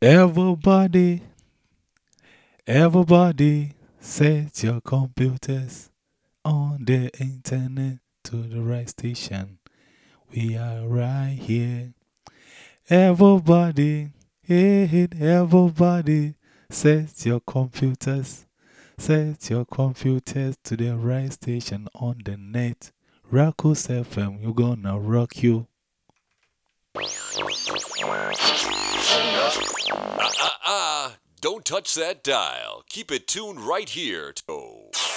Everybody, everybody, set your computers on the internet to the right station. We are right here. Everybody, hey, everybody, set your computers to the right station on the net. Rakus FM, you're gonna rock you. Don't touch that dial. Keep it tuned right here.